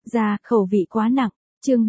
Ra, khẩu vị quá nặng. Chương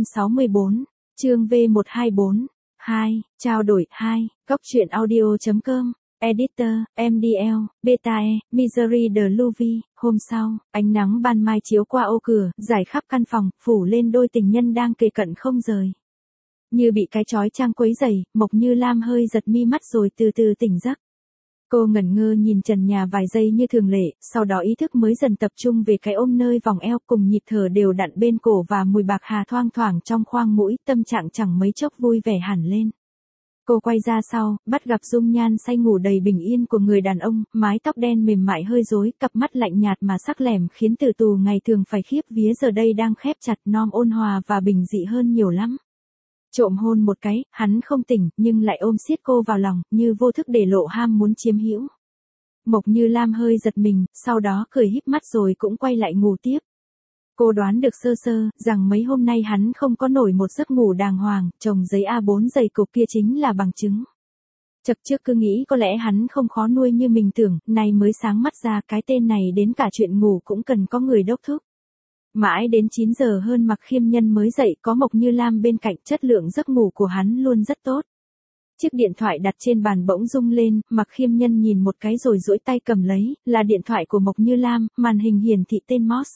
364. Chương V124. 2. Trao đổi 2. Góc truyện audio.com. Editor, MDL, Betae, Misery de Louvi. Hôm sau, ánh nắng ban mai chiếu qua ô cửa, rải khắp căn phòng, phủ lên đôi tình nhân đang kề cận không rời. Như bị cái chói chang quấy rầy, Mộc Như Lam hơi giật mi mắt rồi từ từ tỉnh giấc. Cô ngẩn ngơ nhìn trần nhà vài giây như thường lệ, sau đó ý thức mới dần tập trung về cái ôm nơi vòng eo cùng nhịp thở đều đặn bên cổ và mùi bạc hà thoang thoảng trong khoang mũi, tâm trạng chẳng mấy chốc vui vẻ hẳn lên. Cô quay ra sau, bắt gặp dung nhan say ngủ đầy bình yên của người đàn ông, mái tóc đen mềm mại hơi rối, cặp mắt lạnh nhạt mà sắc lẻm khiến tử tù ngày thường phải khiếp vía giờ đây đang khép chặt, non ôn hòa và bình dị hơn nhiều lắm. Trộm hôn một cái, hắn không tỉnh, nhưng lại ôm siết cô vào lòng, như vô thức để lộ ham muốn chiếm hữu. Mộc Như Lam hơi giật mình, sau đó cười híp mắt rồi cũng quay lại ngủ tiếp. Cô đoán được sơ sơ, rằng mấy hôm nay hắn không có nổi một giấc ngủ đàng hoàng, chồng giấy A4 dày cục kia chính là bằng chứng. Chập trước cứ nghĩ có lẽ hắn không khó nuôi như mình tưởng, nay mới sáng mắt ra cái tên này đến cả chuyện ngủ cũng cần có người đốc thúc. Mãi đến 9 giờ hơn Mạc Khiêm Nhân mới dậy, có Mộc Như Lam bên cạnh, chất lượng giấc ngủ của hắn luôn rất tốt. Chiếc điện thoại đặt trên bàn bỗng rung lên, Mạc Khiêm Nhân nhìn một cái rồi duỗi tay cầm lấy, là điện thoại của Mộc Như Lam, màn hình hiển thị tên Moss.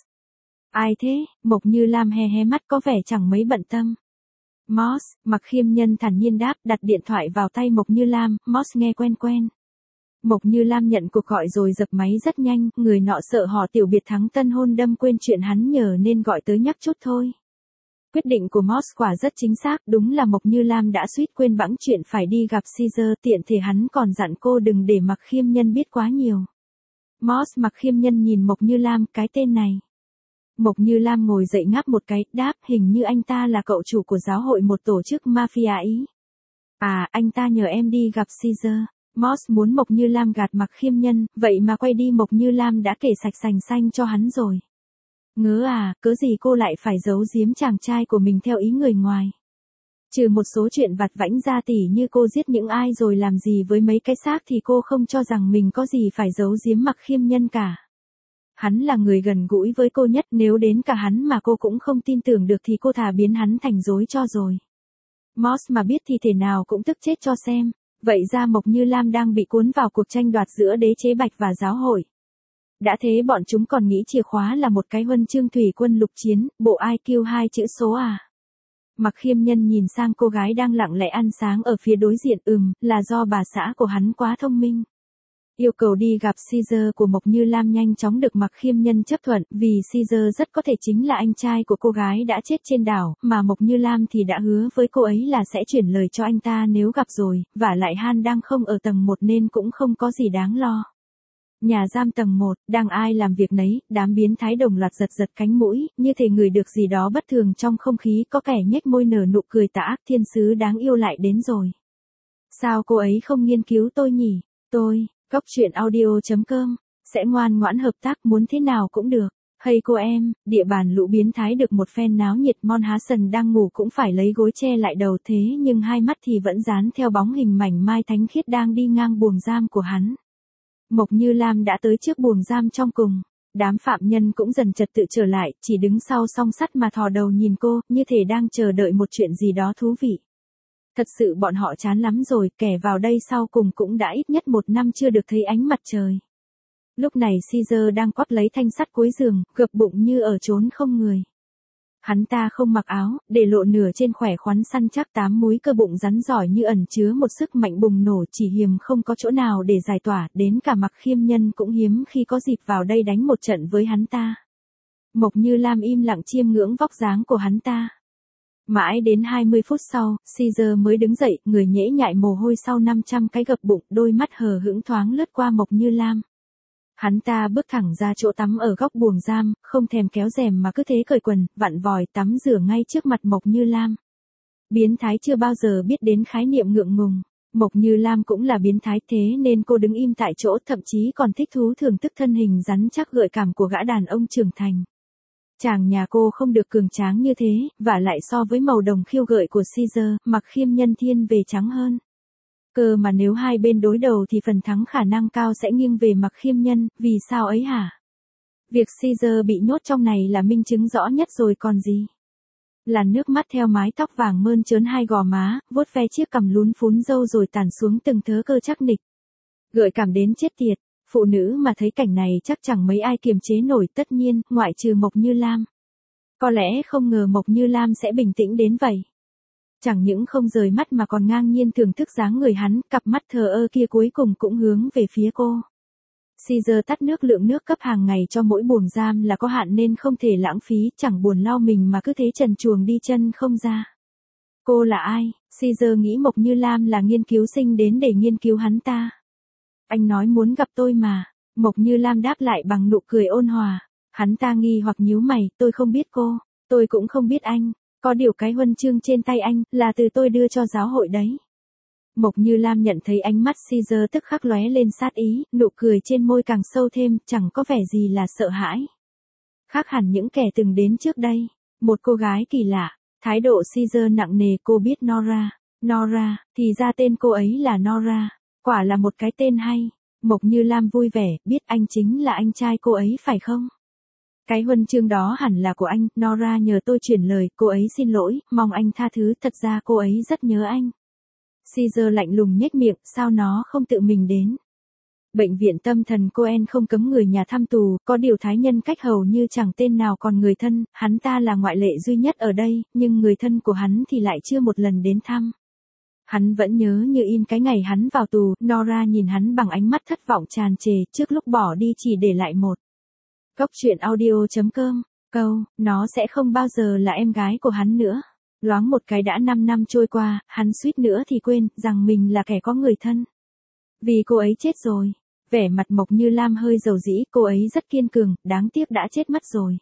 Ai thế? Mộc Như Lam hé hé mắt có vẻ chẳng mấy bận tâm. Moss, Mạc Khiêm Nhân thản nhiên đáp, đặt điện thoại vào tay Mộc Như Lam, Moss nghe quen quen. Mộc Như Lam nhận cuộc gọi rồi dập máy rất nhanh, người nọ sợ họ tiểu biệt thắng tân hôn đâm quên chuyện hắn nhờ nên gọi tới nhắc chút thôi. Quyết định của Moss quả rất chính xác, đúng là Mộc Như Lam đã suýt quên bẵng chuyện phải đi gặp Caesar, tiện thể hắn còn dặn cô đừng để Mạc Khiêm Nhân biết quá nhiều. Moss. Mạc Khiêm Nhân nhìn Mộc Như Lam, cái tên này. Mộc Như Lam ngồi dậy ngáp một cái, đáp, hình như anh ta là cậu chủ của giáo hội một tổ chức mafia Ý. À, anh ta nhờ em đi gặp Caesar. Moss muốn Mộc Như Lam gạt Mạc Khiêm Nhân, vậy mà quay đi Mộc Như Lam đã kể sạch sành xanh cho hắn rồi. Ngớ à, cớ gì cô lại phải giấu giếm chàng trai của mình theo ý người ngoài. Trừ một số chuyện vặt vãnh ra tỉ như cô giết những ai rồi làm gì với mấy cái xác thì cô không cho rằng mình có gì phải giấu giếm Mạc Khiêm Nhân cả. Hắn là người gần gũi với cô nhất, nếu đến cả hắn mà cô cũng không tin tưởng được thì cô thà biến hắn thành dối cho rồi. Moss mà biết thì thể nào cũng tức chết cho xem. Vậy ra Mộc Như Lam đang bị cuốn vào cuộc tranh đoạt giữa đế chế Bạch và giáo hội. Đã thế bọn chúng còn nghĩ chìa khóa là một cái huân chương thủy quân lục chiến, bộ IQ 2 chữ số à. Mạc Khiêm Nhân nhìn sang cô gái đang lặng lẽ ăn sáng ở phía đối diện, là do bà xã của hắn quá thông minh. Yêu cầu đi gặp Caesar của Mộc Như Lam nhanh chóng được Mạc Khiêm Nhân chấp thuận, vì Caesar rất có thể chính là anh trai của cô gái đã chết trên đảo, mà Mộc Như Lam thì đã hứa với cô ấy là sẽ chuyển lời cho anh ta nếu gặp rồi, vả lại Han đang không ở tầng 1 nên cũng không có gì đáng lo. Nhà giam tầng 1, đang ai làm việc nấy, đám biến thái đồng loạt giật giật cánh mũi, như thể ngửi được gì đó bất thường trong không khí, có kẻ nhếch môi nở nụ cười tà ác, thiên sứ đáng yêu lại đến rồi. Sao cô ấy không nghiên cứu tôi nhỉ? Tôi, Góc truyện audio.com, sẽ ngoan ngoãn hợp tác, muốn thế nào cũng được. Hay cô em, địa bàn lũ biến thái được một phen náo nhiệt, Mon Hassan đang ngủ cũng phải lấy gối che lại đầu, thế nhưng hai mắt thì vẫn dán theo bóng hình mảnh mai thánh khiết đang đi ngang buồng giam của hắn. Mộc Như Lam đã tới trước buồng giam trong cùng. Đám phạm nhân cũng dần trật tự trở lại, chỉ đứng sau song sắt mà thò đầu nhìn cô, như thể đang chờ đợi một chuyện gì đó thú vị. Thật sự bọn họ chán lắm rồi, kẻ vào đây sau cùng cũng đã ít nhất 1 năm chưa được thấy ánh mặt trời. Lúc này Caesar đang quắp lấy thanh sắt cuối giường, gập bụng như ở chốn không người. Hắn ta không mặc áo, để lộ nửa trên khỏe khoắn săn chắc 8 múi cơ bụng rắn giỏi như ẩn chứa một sức mạnh bùng nổ, chỉ hiềm không có chỗ nào để giải tỏa, đến cả Mạc Khiêm Nhân cũng hiếm khi có dịp vào đây đánh một trận với hắn ta. Mộc Như Lam im lặng chiêm ngưỡng vóc dáng của hắn ta. Mãi đến 20 phút sau, Caesar mới đứng dậy, người nhễ nhại mồ hôi sau 500 cái gập bụng, đôi mắt hờ hững thoáng lướt qua Mộc Như Lam. Hắn ta bước thẳng ra chỗ tắm ở góc buồng giam, không thèm kéo rèm mà cứ thế cởi quần, vặn vòi tắm rửa ngay trước mặt Mộc Như Lam. Biến thái chưa bao giờ biết đến khái niệm ngượng ngùng. Mộc Như Lam cũng là biến thái, thế nên cô đứng im tại chỗ, thậm chí còn thích thú thưởng thức thân hình rắn chắc gợi cảm của gã đàn ông trưởng thành. Chàng nhà cô không được cường tráng như thế, vả lại so với màu đồng khiêu gợi của Caesar, Mạc Khiêm Nhân thiên về trắng hơn. Cơ mà nếu hai bên đối đầu thì phần thắng khả năng cao sẽ nghiêng về Mạc Khiêm Nhân, vì sao ấy hả? Việc Caesar bị nhốt trong này là minh chứng rõ nhất rồi còn gì. Làn nước mắt theo mái tóc vàng mơn trớn hai gò má, vuốt ve chiếc cằm lún phún râu rồi tản xuống từng thớ cơ chắc nịch. Gợi cảm đến chết tiệt, phụ nữ mà thấy cảnh này chắc chẳng mấy ai kiềm chế nổi, tất nhiên, ngoại trừ Mộc Như Lam. Có lẽ không ngờ Mộc Như Lam sẽ bình tĩnh đến vậy. Chẳng những không rời mắt mà còn ngang nhiên thưởng thức dáng người hắn, cặp mắt thờ ơ kia cuối cùng cũng hướng về phía cô. Caesar tắt nước, lượng nước cấp hàng ngày cho mỗi buồng giam là có hạn nên không thể lãng phí, chẳng buồn lau mình mà cứ thế trần truồng đi chân không ra. Cô là ai? Caesar nghĩ Mộc Như Lam là nghiên cứu sinh đến để nghiên cứu hắn ta. Anh nói muốn gặp tôi mà. Mộc Như Lam đáp lại bằng nụ cười ôn hòa. Hắn ta nghi hoặc nhíu mày, tôi không biết cô, tôi cũng không biết anh. Có điều cái huân chương trên tay anh là từ tôi đưa cho giáo hội đấy. Mộc Như Lam nhận thấy ánh mắt Caesar tức khắc lóe lên sát ý, nụ cười trên môi càng sâu thêm, chẳng có vẻ gì là sợ hãi. Khác hẳn những kẻ từng đến trước đây, một cô gái kỳ lạ, thái độ Caesar nặng nề. Cô biết Nora, Nora, thì ra tên cô ấy là Nora, quả là một cái tên hay. Mộc Như Lam vui vẻ, biết anh chính là anh trai cô ấy phải không? Cái huân chương đó hẳn là của anh, Nora nhờ tôi chuyển lời, cô ấy xin lỗi, mong anh tha thứ, thật ra cô ấy rất nhớ anh. Caesar lạnh lùng nhếch miệng, sao nó không tự mình đến? Bệnh viện tâm thần Cohen không cấm người nhà thăm tù, có điều thái nhân cách hầu như chẳng tên nào còn người thân, hắn ta là ngoại lệ duy nhất ở đây, nhưng người thân của hắn thì lại chưa một lần đến thăm. Hắn vẫn nhớ như in cái ngày hắn vào tù, Nora nhìn hắn bằng ánh mắt thất vọng tràn trề, trước lúc bỏ đi chỉ để lại một Cốc truyện audio.com, câu, nó sẽ không bao giờ là em gái của hắn nữa. Loáng một cái đã 5 năm trôi qua, hắn suýt nữa thì quên rằng mình là kẻ có người thân. Vì cô ấy chết rồi. Vẻ mặt Mộc Như Lam hơi dầu dĩ, cô ấy rất kiên cường, đáng tiếc đã chết mất rồi.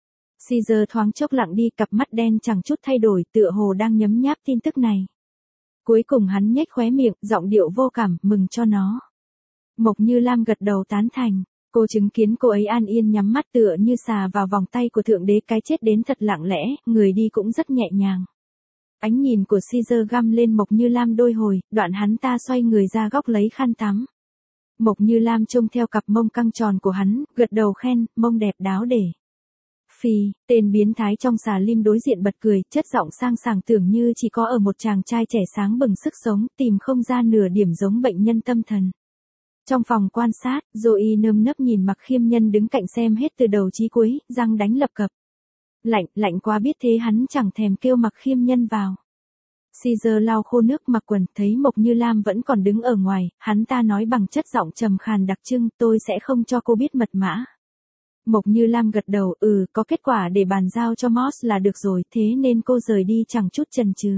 Caesar thoáng chốc lặng đi, cặp mắt đen chẳng chút thay đổi, tựa hồ đang nhấm nháp tin tức này. Cuối cùng hắn nhếch khóe miệng, giọng điệu vô cảm, mừng cho nó. Mộc Như Lam gật đầu tán thành. Cô chứng kiến cô ấy an yên nhắm mắt tựa như xà vào vòng tay của Thượng Đế, cái chết đến thật lặng lẽ, người đi cũng rất nhẹ nhàng. Ánh nhìn của Caesar găm lên Mộc Như Lam đôi hồi, đoạn hắn ta xoay người ra góc lấy khăn tắm. Mộc Như Lam trông theo cặp mông căng tròn của hắn, gật đầu khen, mông đẹp đáo để. Phì, tên biến thái trong xà lim đối diện bật cười, chất giọng sang sảng tưởng như chỉ có ở một chàng trai trẻ sáng bừng sức sống, tìm không ra nửa điểm giống bệnh nhân tâm thần. Trong phòng quan sát, Zoe nơm nớp nhìn Mặc Khiêm Nhân đứng cạnh xem hết từ đầu chí cuối, răng đánh lập cập. Lạnh quá, biết thế hắn chẳng thèm kêu Mặc Khiêm Nhân vào. Caesar lau khô nước mặc quần, thấy Mộc Như Lam vẫn còn đứng ở ngoài, hắn ta nói bằng chất giọng trầm khàn đặc trưng, tôi sẽ không cho cô biết mật mã. Mộc Như Lam gật đầu, có kết quả để bàn giao cho Moss là được rồi, thế nên cô rời đi chẳng chút chần chừ.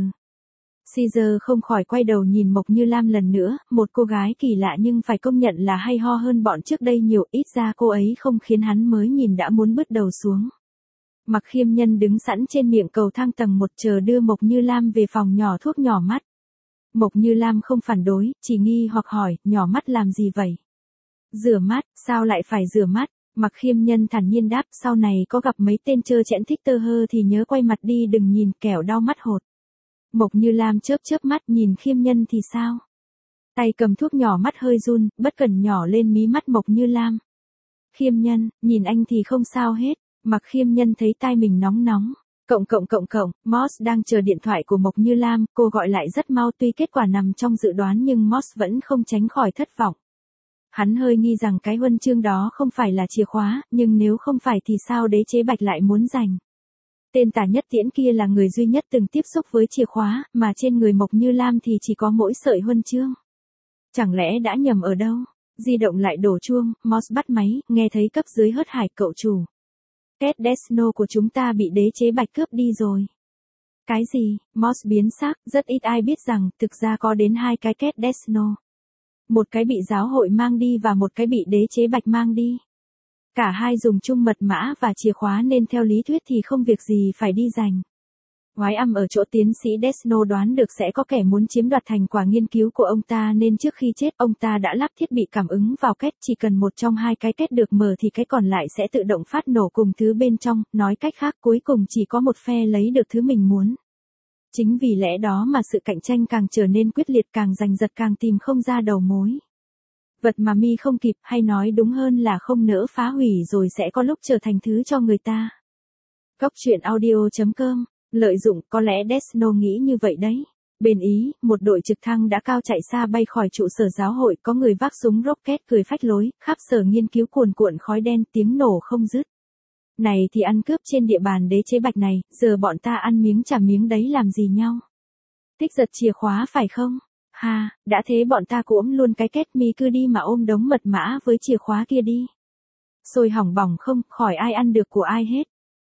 Caesar không khỏi quay đầu nhìn Mộc Như Lam lần nữa, một cô gái kỳ lạ nhưng phải công nhận là hay ho hơn bọn trước đây nhiều, ít ra cô ấy không khiến hắn mới nhìn đã muốn bứt đầu xuống. Mặc Khiêm Nhân đứng sẵn trên miệng cầu thang tầng 1 chờ đưa Mộc Như Lam về phòng nhỏ thuốc nhỏ mắt. Mộc Như Lam không phản đối, chỉ nghi hoặc hỏi, nhỏ mắt làm gì vậy? Rửa mắt, sao lại phải rửa mắt? Mặc Khiêm Nhân thản nhiên đáp, sau này có gặp mấy tên trơ trẽn thích tơ hơ thì nhớ quay mặt đi, đừng nhìn kẻo đau mắt hột. Mộc Như Lam chớp mắt nhìn Khiêm Nhân thì sao? Tay cầm thuốc nhỏ mắt hơi run, bất cẩn nhỏ lên mí mắt Mộc Như Lam. Khiêm Nhân, nhìn anh thì không sao hết. Mặc Khiêm Nhân thấy tai mình nóng. Moss đang chờ điện thoại của Mộc Như Lam, cô gọi lại rất mau, tuy kết quả nằm trong dự đoán nhưng Moss vẫn không tránh khỏi thất vọng. Hắn hơi nghi rằng cái huân chương đó không phải là chìa khóa, nhưng nếu không phải thì sao đế chế Bạch lại muốn giành. Tên tả nhất tiễn kia là người duy nhất từng tiếp xúc với chìa khóa, mà trên người Mộc Như Lam thì chỉ có mỗi sợi huân chương. Chẳng lẽ đã nhầm ở đâu? Di động lại đổ chuông, Moss bắt máy, nghe thấy cấp dưới hớt hải, cậu chủ. Cat Desno của chúng ta bị đế chế Bạch cướp đi rồi. Cái gì? Moss biến sắc, rất ít ai biết rằng, thực ra có đến 2 cái Cat Desno. Một cái bị giáo hội mang đi và một cái bị đế chế Bạch mang đi. Cả hai dùng chung mật mã và chìa khóa nên theo lý thuyết thì không việc gì phải đi giành. Oái âm ở chỗ tiến sĩ Desno đoán được sẽ có kẻ muốn chiếm đoạt thành quả nghiên cứu của ông ta nên trước khi chết ông ta đã lắp thiết bị cảm ứng vào két, chỉ cần một trong 2 cái két được mở thì cái còn lại sẽ tự động phát nổ cùng thứ bên trong, nói cách khác cuối cùng chỉ có một phe lấy được thứ mình muốn. Chính vì lẽ đó mà sự cạnh tranh càng trở nên quyết liệt, càng giành giật càng tìm không ra đầu mối. Vật mà mi không kịp, hay nói đúng hơn là không nỡ phá hủy rồi sẽ có lúc trở thành thứ cho người ta. Góc truyện audio.com, lợi dụng, có lẽ Death Note nghĩ như vậy đấy. Bên Ý, một đội trực thăng đã cao chạy xa bay khỏi trụ sở giáo hội, có người vác súng rocket cười phách lối, khắp sở nghiên cứu cuồn cuộn khói đen, tiếng nổ không dứt. Này thì ăn cướp trên địa bàn đế chế Bạch này, giờ bọn ta ăn miếng trả miếng đấy làm gì nhau? Thích giật chìa khóa phải không? Ha, đã thế bọn ta cuỗm luôn cái kết, mi cứ đi mà ôm đống mật mã với chìa khóa kia đi. Sôi hỏng bỏng không, khỏi ai ăn được của ai hết.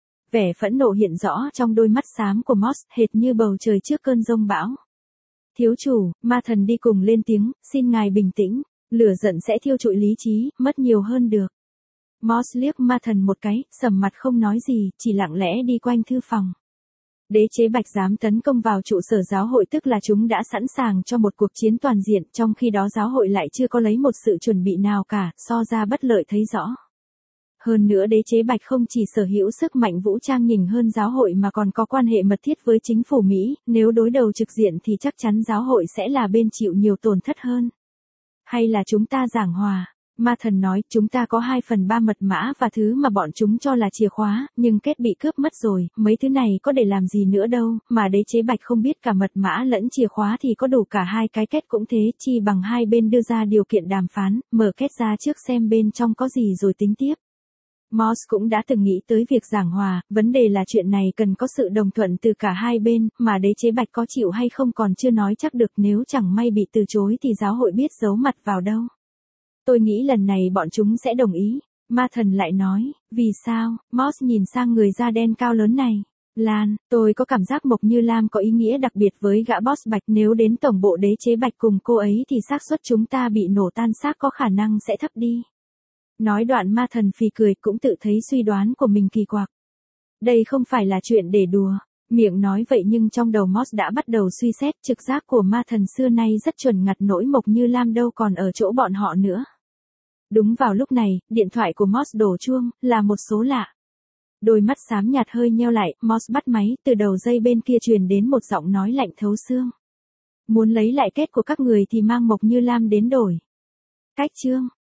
Vẻ phẫn nộ hiện rõ trong đôi mắt xám của Moss, hệt như bầu trời trước cơn giông bão. Thiếu chủ, ma thần đi cùng lên tiếng, xin ngài bình tĩnh, lửa giận sẽ thiêu trụi lý trí, mất nhiều hơn được. Moss liếc ma thần một cái, sầm mặt không nói gì, chỉ lặng lẽ đi quanh thư phòng. Đế chế Bạch dám tấn công vào trụ sở giáo hội, tức là chúng đã sẵn sàng cho một cuộc chiến toàn diện, trong khi đó giáo hội lại chưa có lấy một sự chuẩn bị nào cả, so ra bất lợi thấy rõ. Hơn nữa đế chế Bạch không chỉ sở hữu sức mạnh vũ trang nhỉnh hơn giáo hội mà còn có quan hệ mật thiết với chính phủ Mỹ, nếu đối đầu trực diện thì chắc chắn giáo hội sẽ là bên chịu nhiều tổn thất hơn. Hay là chúng ta giảng hòa? Ma thần nói, chúng ta có 2/3 mật mã và thứ mà bọn chúng cho là chìa khóa, nhưng kết bị cướp mất rồi, mấy thứ này có để làm gì nữa đâu, mà đế chế Bạch không biết cả mật mã lẫn chìa khóa thì có đủ cả hai cái kết cũng thế, chi bằng hai bên đưa ra điều kiện đàm phán, mở kết ra trước xem bên trong có gì rồi tính tiếp. Moss cũng đã từng nghĩ tới việc giảng hòa, vấn đề là chuyện này cần có sự đồng thuận từ cả hai bên, mà đế chế Bạch có chịu hay không còn chưa nói chắc được, nếu chẳng may bị từ chối thì giáo hội biết giấu mặt vào đâu. Tôi nghĩ lần này bọn chúng sẽ đồng ý, ma thần lại nói, vì sao? Moss nhìn sang người da đen cao lớn này. Lan, tôi có cảm giác Mộc Như Lam có ý nghĩa đặc biệt với gã boss Bạch, nếu đến tổng bộ đế chế Bạch cùng cô ấy thì xác suất chúng ta bị nổ tan xác có khả năng sẽ thấp đi. Nói đoạn ma thần phì cười, cũng tự thấy suy đoán của mình kỳ quặc. Đây không phải là chuyện để đùa, miệng nói vậy nhưng trong đầu Moss đã bắt đầu suy xét, trực giác của ma thần xưa nay rất chuẩn ngặt, nỗi Mộc Như Lam đâu còn ở chỗ bọn họ nữa. Đúng vào lúc này, điện thoại của Moss đổ chuông, là một số lạ. Đôi mắt xám nhạt hơi nheo lại, Moss bắt máy, từ đầu dây bên kia truyền đến một giọng nói lạnh thấu xương. Muốn lấy lại kết của các người thì mang Mộc Như Lam đến đổi. Cách chương